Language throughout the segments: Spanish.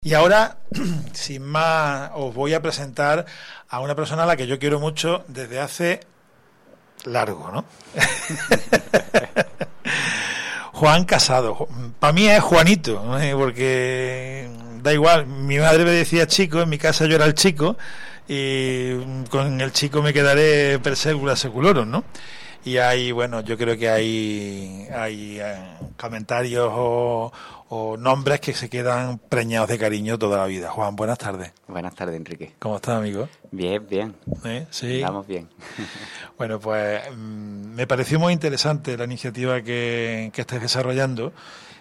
Y ahora, sin más, os voy a presentar a una persona a la que yo quiero mucho desde hace largo, ¿no? Juan Casado. Para mí es Juanito, ¿no? Porque da igual, mi madre me decía chico, en mi casa yo era el chico, y con el chico me quedaré per secula seculorum, ¿no? Y hay, bueno, yo creo que hay comentarios o nombres que se quedan preñados de cariño toda la vida. Juan, buenas tardes. Buenas tardes, Enrique. ¿Cómo estás, amigo? Bien, bien. Sí. Estamos bien. Bueno, pues me pareció muy interesante la iniciativa que estáis desarrollando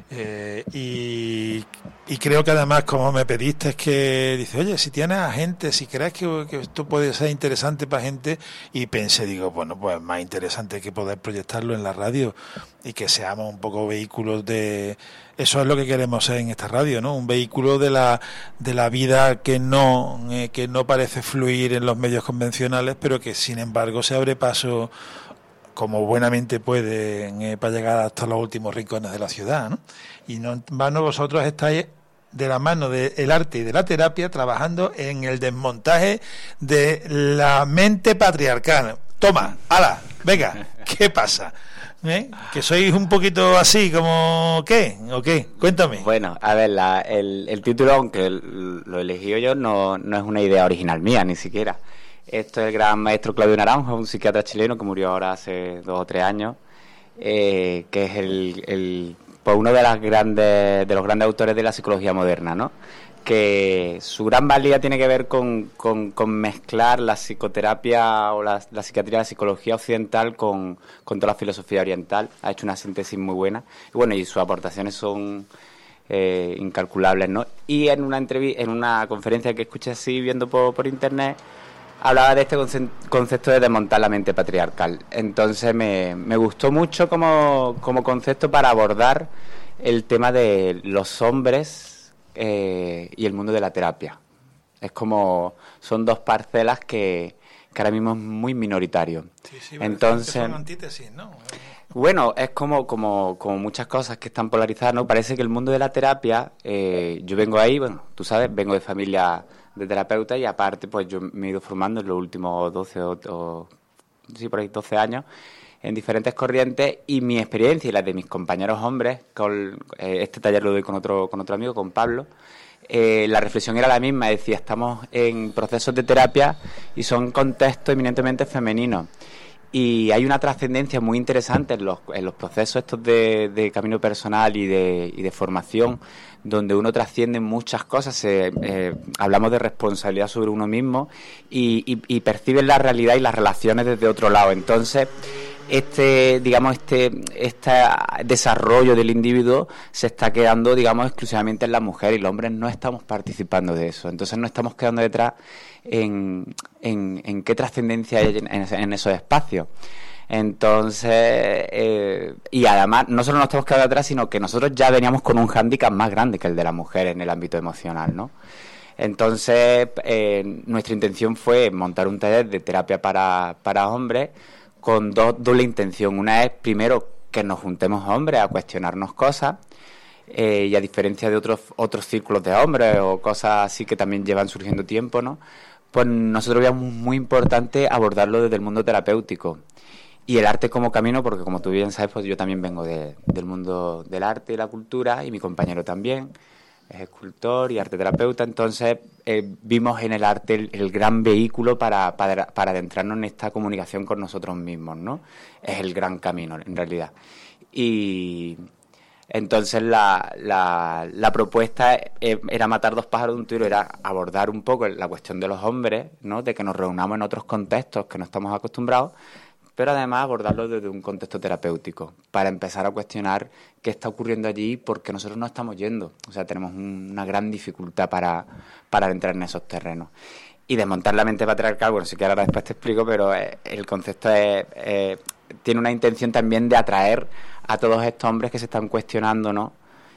y creo que además, como me pediste, es que dice, oye, si tienes a gente, si crees que esto puede ser interesante para gente, y pensé, digo, bueno, pues más interesante que poder proyectarlo en la radio y que seamos un poco vehículos de... Eso es lo que queremos ser en esta radio, ¿no? Un vehículo de la vida que no parece fluir en los medios convencionales, pero que sin embargo se abre paso como buenamente puede para llegar hasta los últimos rincones de la ciudad, ¿no? Y en vano vosotros estáis de la mano del arte y de la terapia trabajando en el desmontaje de la mente patriarcal. Toma, ala, venga, ¿qué pasa? Que sois un poquito así, como ¿qué? ¿O qué? Cuéntame. Bueno, a ver, el título, aunque lo elegí yo, no es una idea original mía, ni siquiera. Esto es el gran maestro Claudio Naranjo, un psiquiatra chileno que murió ahora hace 2 o 3 años, que es pues uno de los grandes autores de la psicología moderna, ¿no? Que su gran valía tiene que ver con mezclar la psicoterapia o la psiquiatría, la psicología occidental con toda la filosofía oriental. Ha hecho una síntesis muy buena y bueno, y sus aportaciones son incalculables, ¿no? Y en una conferencia que escuché así viendo por internet, hablaba de este concepto de desmontar la mente patriarcal. Entonces me gustó mucho como concepto para abordar el tema de los hombres y el mundo de la terapia. Es como, son 2 parcelas que ahora mismo es muy minoritario. Sí, entonces son antítesis, ¿no? Bueno, es como muchas cosas que están polarizadas, ¿no? Parece que el mundo de la terapia, yo vengo ahí, bueno, tú sabes, vengo de familia de terapeuta y aparte pues yo me he ido formando en los últimos 12 años en diferentes corrientes, y mi experiencia y la de mis compañeros hombres, este taller lo doy con otro amigo, con Pablo, la reflexión era la misma, decía, estamos en procesos de terapia y son contextos eminentemente femeninos. Y hay una trascendencia muy interesante en los procesos estos de camino personal y de formación, donde uno trasciende muchas cosas. Hablamos de responsabilidad sobre uno mismo y percibe la realidad y las relaciones desde otro lado. Entonces, este desarrollo del individuo se está quedando, digamos, exclusivamente en la mujer, y los hombres no estamos participando de eso. Entonces no estamos quedando detrás en qué trascendencia hay en esos espacios. Entonces, y además no solo nos estamos quedando atrás, sino que nosotros ya veníamos con un hándicap más grande que el de la mujer en el ámbito emocional, ¿no? Entonces, nuestra intención fue montar un taller de terapia para hombres con doble intención. Una es, primero, que nos juntemos hombres a cuestionarnos cosas, y a diferencia de otros círculos de hombres o cosas así que también llevan surgiendo tiempo, ¿no? Pues nosotros veíamos muy importante abordarlo desde el mundo terapéutico y el arte como camino, porque como tú bien sabes, pues yo también vengo del mundo del arte y la cultura, y mi compañero también es escultor y arteterapeuta. Entonces vimos en el arte el gran vehículo para adentrarnos en esta comunicación con nosotros mismos, ¿no? Es el gran camino, en realidad. Y entonces la propuesta era matar 2 pájaros de un tiro, era abordar un poco la cuestión de los hombres, ¿no? De que nos reunamos en otros contextos que no estamos acostumbrados, pero además abordarlo desde un contexto terapéutico, para empezar a cuestionar qué está ocurriendo allí, porque nosotros no estamos yendo. O sea, tenemos una gran dificultad para entrar en esos terrenos. Y desmontar la mente patriarcal, bueno, si quieres ahora después te explico, pero el concepto tiene una intención también de atraer a todos estos hombres que se están cuestionando, ¿no?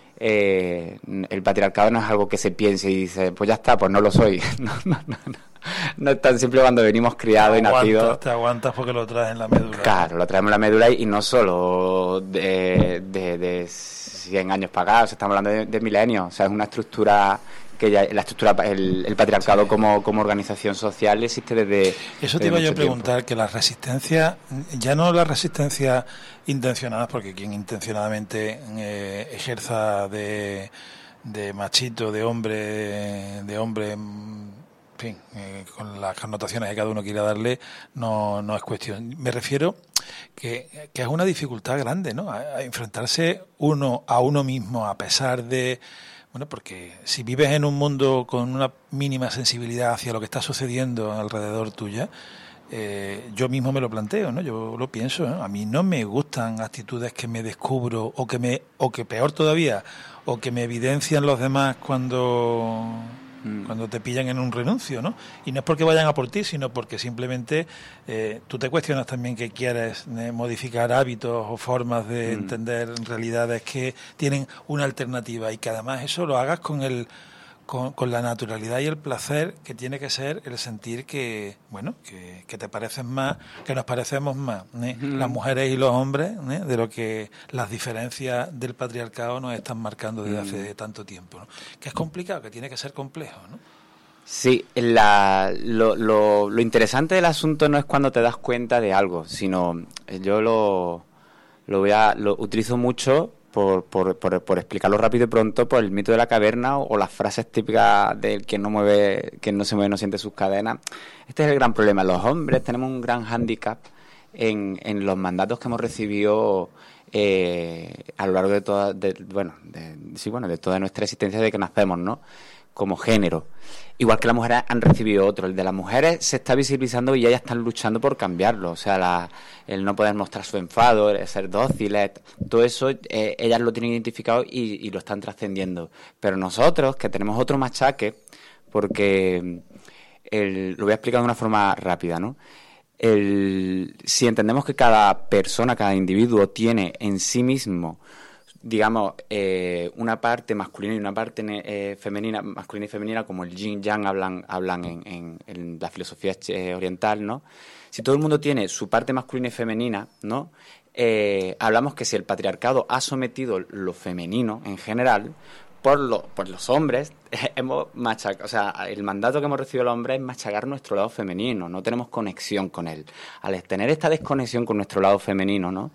El patriarcado no es algo que se piense y dice, pues ya está, pues no lo soy. No es tan simple cuando venimos criados y nacidos. Te aguantas porque lo traes en la médula. Claro, lo traemos en la médula, y no solo de 100 años para acá, o sea, estamos hablando de milenios. O sea, es una estructura que ya la estructura, el patriarcado como organización social existe desde... Eso te iba yo a preguntar, que las resistencias, ya no las resistencias intencionadas, porque quien intencionadamente ejerza de machito, de hombre, en fin, con las connotaciones que cada uno quiera darle, no es cuestión. Me refiero que es una dificultad grande, ¿no? A enfrentarse uno a uno mismo, a pesar de... Bueno, porque si vives en un mundo con una mínima sensibilidad hacia lo que está sucediendo alrededor tuya, yo mismo me lo planteo, ¿no? Yo lo pienso, ¿no? A mí no me gustan actitudes que me descubro o que peor todavía, o que me evidencian los demás cuando te pillan en un renuncio, ¿no? Y no es porque vayan a por ti, sino porque simplemente tú te cuestionas también que quieres modificar hábitos o formas de entender realidades que tienen una alternativa, y que además eso lo hagas con la naturalidad y el placer que tiene que ser el sentir que, bueno, que te pareces más, que nos parecemos más, las mujeres y los hombres, de lo que las diferencias del patriarcado nos están marcando desde hace tanto tiempo, ¿no? Que es complicado, que tiene que ser complejo, ¿no? Sí, lo interesante del asunto no es cuando te das cuenta de algo, sino yo lo utilizo mucho por explicarlo rápido y pronto, por el mito de la caverna o las frases típicas del que no se mueve no siente sus cadenas. Este es el gran problema. Los hombres tenemos un gran hándicap en los mandatos que hemos recibido a lo largo de toda nuestra existencia desde que nacemos, ¿no? Como género. Igual que las mujeres han recibido otro. El de las mujeres se está visibilizando y ellas están luchando por cambiarlo. O sea, el no poder mostrar su enfado, el ser dóciles, todo eso ellas lo tienen identificado y lo están trascendiendo. Pero nosotros, que tenemos otro machaque, porque lo voy a explicar de una forma rápida, ¿no? Si entendemos que cada persona, cada individuo tiene en sí mismo, digamos, una parte masculina y una parte femenina, masculina y femenina, como el yin yang hablan en la filosofía oriental, ¿no? Si todo el mundo tiene su parte masculina y femenina, ¿no? Hablamos que si el patriarcado ha sometido lo femenino en general, por los hombres hemos machacado, o sea, el mandato que hemos recibido los hombres es machacar nuestro lado femenino, no tenemos conexión con él. Al tener esta desconexión con nuestro lado femenino, ¿no?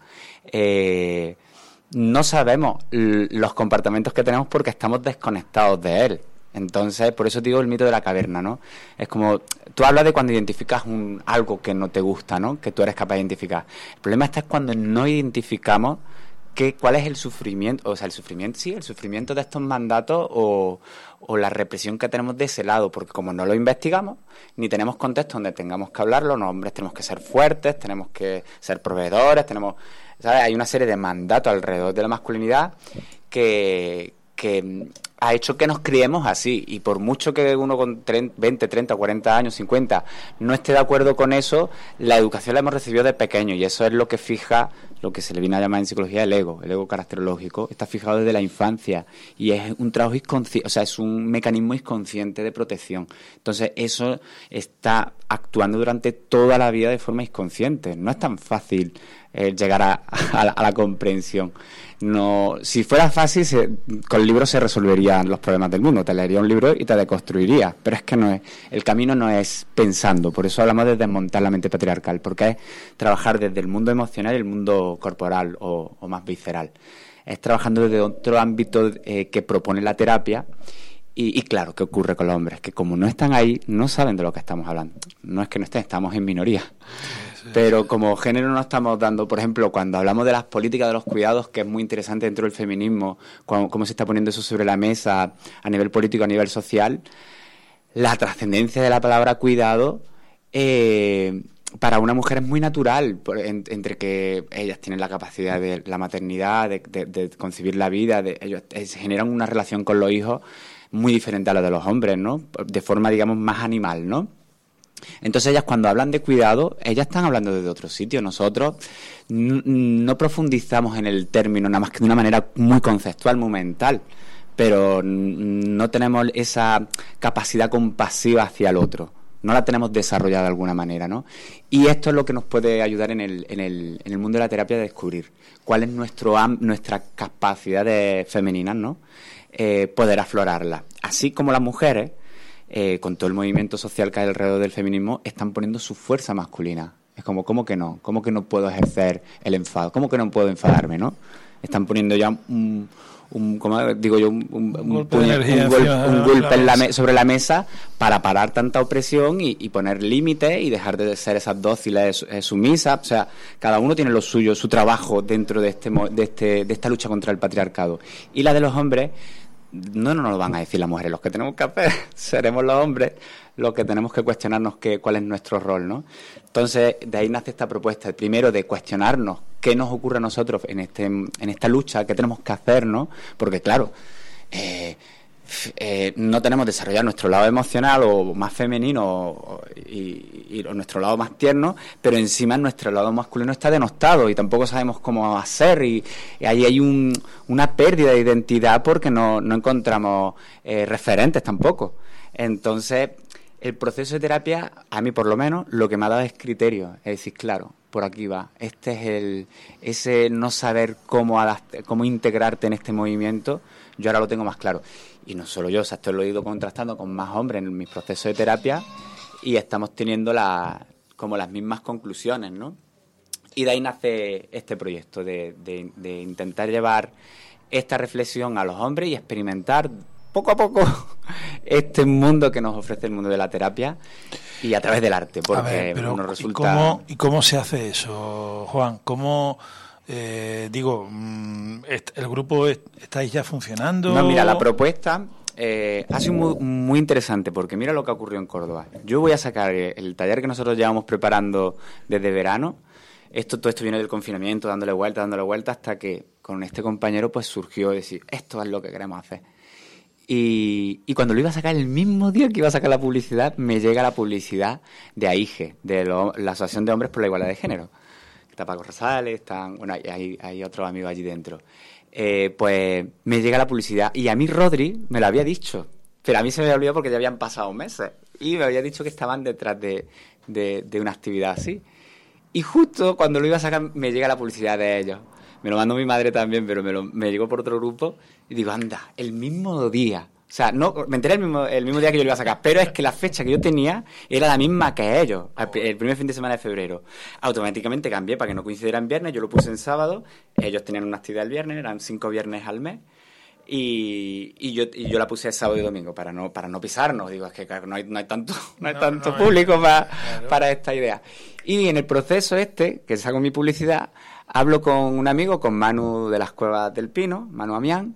No sabemos los comportamientos que tenemos porque estamos desconectados de él. Entonces, por eso digo el mito de la caverna, ¿no? Es como, tú hablas de cuando identificas algo que no te gusta, ¿no? Que tú eres capaz de identificar. El problema está es cuando no identificamos cuál es el sufrimiento, o sea, el sufrimiento de estos mandatos o la represión que tenemos de ese lado, porque como no lo investigamos, ni tenemos contexto donde tengamos que hablarlo, los hombres tenemos que ser fuertes, tenemos que ser proveedores, ¿sabes? Hay una serie de mandatos alrededor de la masculinidad que ha hecho que nos criemos así, y por mucho que uno con 20, 30, 40 años, 50 no esté de acuerdo con eso, la educación la hemos recibido de pequeño, y eso es lo que fija lo que se le viene a llamar en psicología el ego caracterológico. Está fijado desde la infancia y es un trabajo inconsciente, o sea, es un mecanismo inconsciente de protección. Entonces eso está actuando durante toda la vida de forma inconsciente. No es tan fácil llegar a la comprensión. No, si fuera fácil, con libros se resolverían los problemas del mundo. Te leería un libro y te deconstruiría, pero es que no es. El camino no es pensando. Por eso hablamos de desmontar la mente patriarcal, porque es trabajar desde el mundo emocional y el mundo corporal o más visceral. Es trabajando desde otro ámbito que propone la terapia. Y claro, ¿qué ocurre con los hombres? Que como no están ahí, no saben de lo que estamos hablando. No es que no estén, estamos en minoría. Pero como género no estamos dando, por ejemplo, cuando hablamos de las políticas de los cuidados, que es muy interesante dentro del feminismo, cómo se está poniendo eso sobre la mesa a nivel político, a nivel social, la trascendencia de la palabra cuidado para una mujer es muy natural, entre que ellas tienen la capacidad de la maternidad, de concebir la vida, ellos generan una relación con los hijos muy diferente a la de los hombres, ¿no? De forma, digamos, más animal, ¿no? Entonces ellas cuando hablan de cuidado, ellas están hablando desde otro sitio. Nosotros no profundizamos en el término, nada más que de una manera muy conceptual, muy mental, pero no tenemos esa capacidad compasiva hacia el otro. No la tenemos desarrollada de alguna manera, ¿no? Y esto es lo que nos puede ayudar en el mundo de la terapia a descubrir cuál es nuestra capacidad femeninas, ¿no? Poder aflorarla. así como las mujeres, con todo el movimiento social que hay alrededor del feminismo, están poniendo su fuerza masculina. Es como, ¿cómo que no? ¿Cómo que no puedo ejercer el enfado? ¿Cómo que no puedo enfadarme, no? Están poniendo ya un golpe sobre la mesa para parar tanta opresión y poner límites y dejar de ser esas dóciles sumisas. O sea, cada uno tiene lo suyo, su trabajo dentro de esta lucha contra el patriarcado. Y la de los hombres, no nos lo van a decir las mujeres, los que tenemos que hacer seremos los hombres los que tenemos que cuestionarnos cuál es nuestro rol, ¿no? Entonces, de ahí nace esta propuesta, primero de cuestionarnos qué nos ocurre a nosotros en esta lucha, qué tenemos que hacer, ¿no? Porque, claro, no tenemos desarrollado nuestro lado emocional o más femenino y nuestro lado más tierno, pero encima nuestro lado masculino está denostado y tampoco sabemos cómo hacer y ahí hay una pérdida de identidad porque no encontramos referentes tampoco. Entonces, el proceso de terapia, a mí por lo menos, lo que me ha dado es criterio, es decir, claro, por aquí va. Ese no saber cómo integrarte en este movimiento, yo ahora lo tengo más claro. Y no solo yo, o sea, esto lo he ido contrastando con más hombres en mis procesos de terapia y estamos teniendo como las mismas conclusiones, ¿no? Y de ahí nace este proyecto de intentar llevar esta reflexión a los hombres y experimentar poco a poco este mundo que nos ofrece el mundo de la terapia y a través del arte, porque nos resulta... ¿Y cómo se hace eso, Juan? ¿Cómo, el grupo estáis ya funcionando? No, mira, la propuesta ha sido muy, muy interesante, porque mira lo que ocurrió en Córdoba. Yo voy a sacar el taller que nosotros llevamos preparando desde verano. Todo esto viene del confinamiento, dándole vuelta, hasta que con este compañero pues surgió decir, esto es lo que queremos hacer. Y cuando lo iba a sacar el mismo día que iba a sacar la publicidad, me llega la publicidad de AIGE, de la Asociación de Hombres por la Igualdad de Género. Está Paco Rosales, hay otros amigos allí dentro. Pues me llega la publicidad y a mí Rodri me lo había dicho, pero a mí se me había olvidado porque ya habían pasado meses y me había dicho que estaban detrás de una actividad así. Y justo cuando lo iba a sacar me llega la publicidad de ellos. Me lo mandó mi madre también, pero me llegó por otro grupo y digo, anda, el mismo día. O sea, no, me enteré el mismo día que yo lo iba a sacar, pero es que la fecha que yo tenía era la misma que ellos, el primer fin de semana de febrero. Automáticamente cambié para que no coincidiera en viernes, yo lo puse en sábado, ellos tenían una actividad el viernes, eran 5 viernes al mes, y yo la puse el sábado y domingo para no pisarnos. Digo, es que claro, no hay tanto público para esta idea. Y en el proceso que saco mi publicidad, hablo con un amigo, con Manu de las Cuevas del Pino, Manu Amián,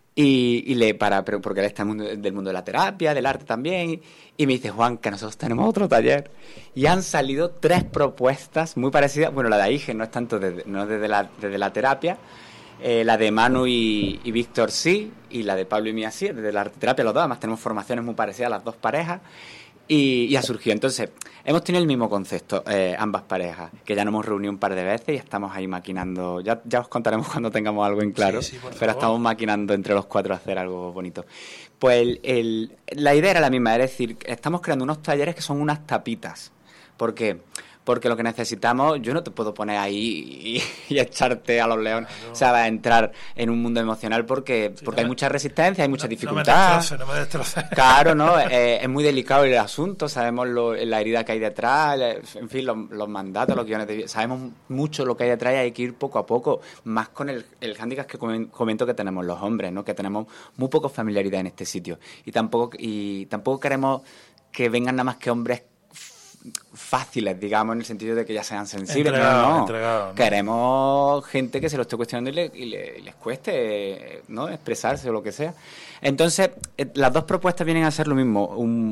porque él está del mundo de la terapia, del arte también, y me dice, Juan, que nosotros tenemos otro taller. Y han salido 3 propuestas muy parecidas. Bueno, la de AIGE no es tanto desde la terapia, la de Manu y Víctor sí, y la de Pablo y mía sí, desde la arte terapia los dos. Además tenemos formaciones muy parecidas las dos parejas. Y ha surgido. Entonces, hemos tenido el mismo concepto, ambas parejas, que ya nos hemos reunido un par de veces y estamos ahí maquinando. Ya os contaremos cuando tengamos algo en claro, sí, pero estamos maquinando entre los 4 hacer algo bonito. Pues la idea era la misma, es decir, estamos creando unos talleres que son unas tapitas. ¿Por qué? Porque lo que necesitamos, yo no te puedo poner ahí y echarte a los leones, claro. O sea, va a entrar en un mundo emocional porque hay mucha resistencia, hay mucha dificultad. No me destroces. Claro, ¿no? Es muy delicado el asunto, sabemos la herida que hay detrás, en fin, los mandatos, los guiones de vida, sabemos mucho lo que hay detrás y hay que ir poco a poco, más con el hándicap que comento que tenemos los hombres, ¿no? Que tenemos muy poca familiaridad en este sitio y tampoco queremos que vengan nada más que hombres fáciles, digamos, en el sentido de que ya sean sensibles. No. Queremos gente que se lo esté cuestionando y les cueste, ¿no?, expresarse o lo que sea. Entonces, las dos propuestas vienen a ser lo mismo.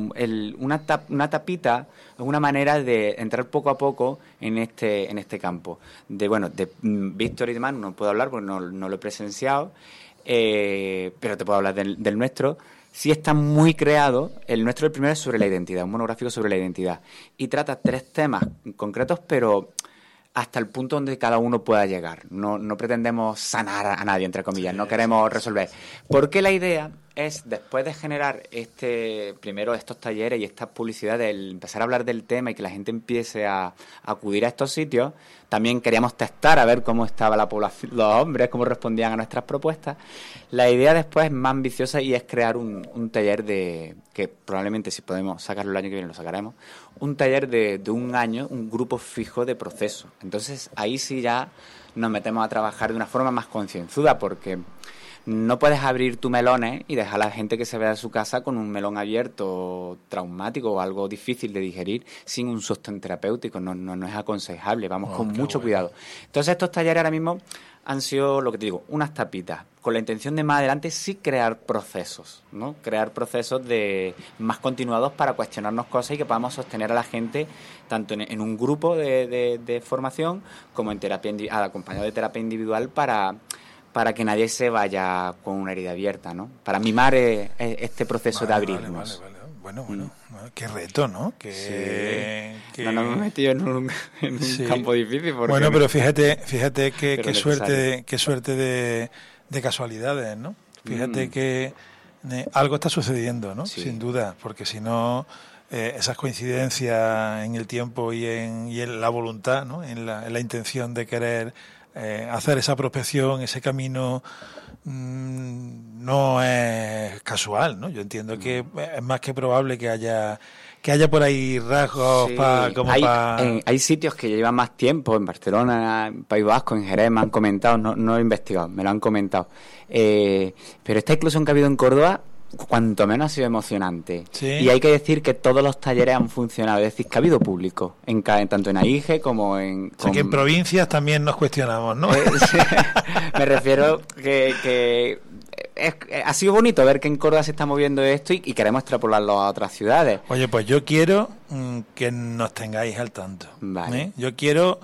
Una tapita es una manera de entrar poco a poco en este campo. De Víctor y demás no puedo hablar porque no lo he presenciado, pero te puedo hablar del nuestro. Sí está muy creado. El nuestro, el primero, es sobre la identidad, un monográfico sobre la identidad. Y trata 3 temas concretos, pero hasta el punto donde cada uno pueda llegar. No pretendemos sanar a nadie, entre comillas, no queremos resolver. Porque la idea es, después de generar primero estos talleres y estas publicidades, el empezar a hablar del tema y que la gente empiece a acudir a estos sitios, también queríamos testar a ver cómo estaba la población, los hombres, cómo respondían a nuestras propuestas. La idea después es más ambiciosa y es crear un taller que probablemente, si podemos sacarlo el año que viene, lo sacaremos, un taller de un año, un grupo fijo de procesos. Entonces ahí sí ya nos metemos a trabajar de una forma más concienzuda, porque no puedes abrir tu melones y dejar a la gente que se vea en su casa con un melón abierto traumático o algo difícil de digerir sin un sostén terapéutico. No es aconsejable, vamos con mucho cuidado. Entonces estos talleres ahora mismo han sido, lo que te digo, unas tapitas, con la intención de más adelante sí crear procesos, ¿no? Crear procesos más continuados para cuestionarnos cosas y que podamos sostener a la gente tanto en un grupo de formación como en terapia acompañado de terapia individual para que nadie se vaya con una herida abierta, ¿no? Para mimar este proceso de abrirnos. Vale. Bueno, qué reto, ¿no? Que no nos hemos metido en un campo difícil. Bueno, pero fíjate qué suerte de casualidades, ¿no? Fíjate que algo está sucediendo, ¿no? Sí. Sin duda, porque si no, esas coincidencias en el tiempo y en la voluntad, ¿no? En la intención de querer hacer esa prospección, ese camino, no es casual, ¿no? Yo entiendo que es más que probable que haya por ahí rasgos hay sitios que llevan más tiempo, en Barcelona, en País Vasco, en Jerez, me han comentado, no he investigado, me lo han comentado. Pero esta inclusión que ha habido en Córdoba, cuanto menos ha sido emocionante. ¿Sí? Y hay que decir que todos los talleres han funcionado, es decir, que ha habido público, tanto en AIGE como en... O sea, que en provincias también nos cuestionamos, ¿no? Me refiero que ha sido bonito ver que en Córdoba se está moviendo esto y queremos extrapolarlo a otras ciudades. Oye, pues yo quiero que nos tengáis al tanto. Vale. Yo quiero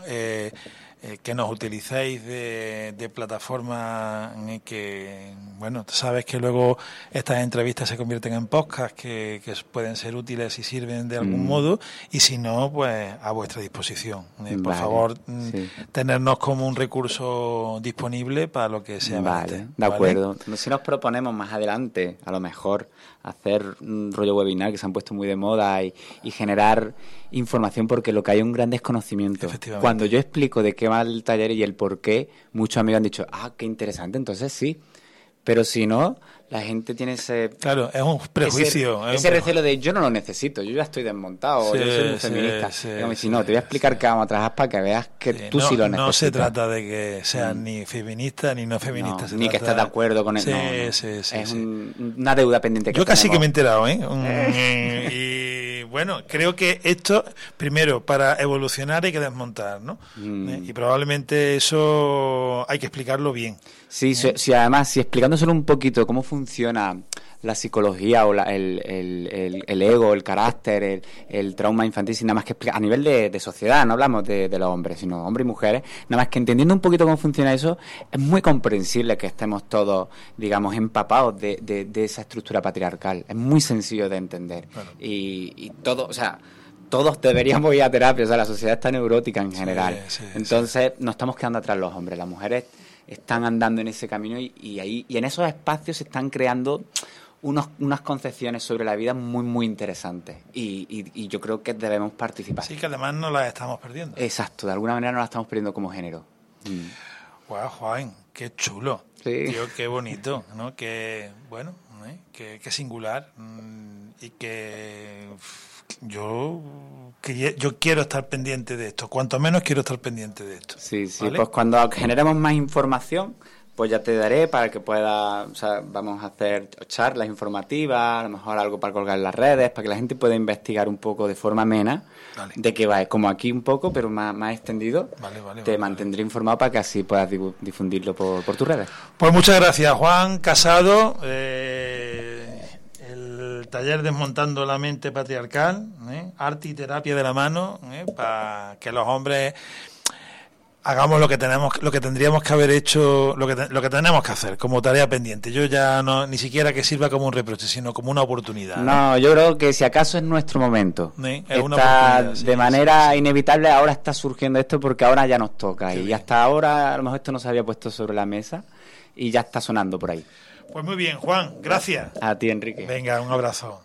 que nos utilicéis de plataforma que, bueno, sabes que luego estas entrevistas se convierten en podcast que pueden ser útiles y sirven de algún modo, y si no, pues a vuestra disposición. Por favor, tenernos como un recurso disponible para lo que sea. Vale, de acuerdo. Si nos proponemos más adelante, a lo mejor, hacer un rollo webinar que se han puesto muy de moda y generar información, porque lo que hay es un gran desconocimiento. Cuando yo explico de qué va el taller y el por qué, muchos amigos han dicho, qué interesante, entonces sí. Pero si no, la gente tiene ese... Claro, es un prejuicio. Ese recelo de yo no lo necesito, yo ya estoy desmontado, yo soy un feminista. Si no, te voy a explicar qué vamos a trabajar para que veas que tú sí lo necesitas. No se trata de que seas ni feminista ni no feminista. Ni que estés de acuerdo con eso. Es una deuda pendiente que yo casi tenemos. Que me he enterado, Y bueno, creo que esto, primero, para evolucionar hay que desmontar, ¿no? Y probablemente eso hay que explicarlo bien. Sí, además, si explicándoselo un poquito cómo funciona la psicología o el ego, el carácter, el trauma infantil, sin nada más que explicar, a nivel de sociedad, no hablamos de los hombres, sino hombres y mujeres, nada más que entendiendo un poquito cómo funciona eso, es muy comprensible que estemos todos, digamos, empapados de esa estructura patriarcal. Es muy sencillo de entender. Bueno. Y todo, o sea... Todos deberíamos ir a terapia, o sea, la sociedad está neurótica en general. Entonces, nos estamos quedando atrás los hombres. Las mujeres están andando en ese camino y en esos espacios se están creando unas concepciones sobre la vida muy, muy interesantes. Y yo creo que debemos participar. Sí, que además no las estamos perdiendo. Exacto, de alguna manera no las estamos perdiendo como género. Guau, Juan, qué chulo. Sí. Tío, qué bonito, ¿no? Qué, bueno, qué singular. Y que... Yo quiero estar pendiente de esto, cuanto menos quiero estar pendiente de esto. Sí, ¿vale? Pues cuando generemos más información, pues ya te daré para que pueda, o sea, vamos a hacer charlas informativas, a lo mejor algo para colgar en las redes, para que la gente pueda investigar un poco de forma amena. Vale. De qué va, como aquí un poco, pero más extendido. Te mantendré informado para que así puedas difundirlo por tus redes. Pues muchas gracias, Juan Casado. Taller Desmontando la Mente Patriarcal, arte y terapia de la mano, para que los hombres hagamos lo que tendríamos que haber hecho, lo que tenemos que hacer como tarea pendiente. Yo ya no, ni siquiera que sirva como un reproche, sino como una oportunidad. No, yo creo que si acaso es nuestro momento. Es una oportunidad. De manera inevitable ahora está surgiendo esto porque ahora ya nos toca. Y hasta ahora a lo mejor esto no se había puesto sobre la mesa y ya está sonando por ahí. Pues muy bien, Juan, gracias. A ti, Enrique. Venga, un abrazo.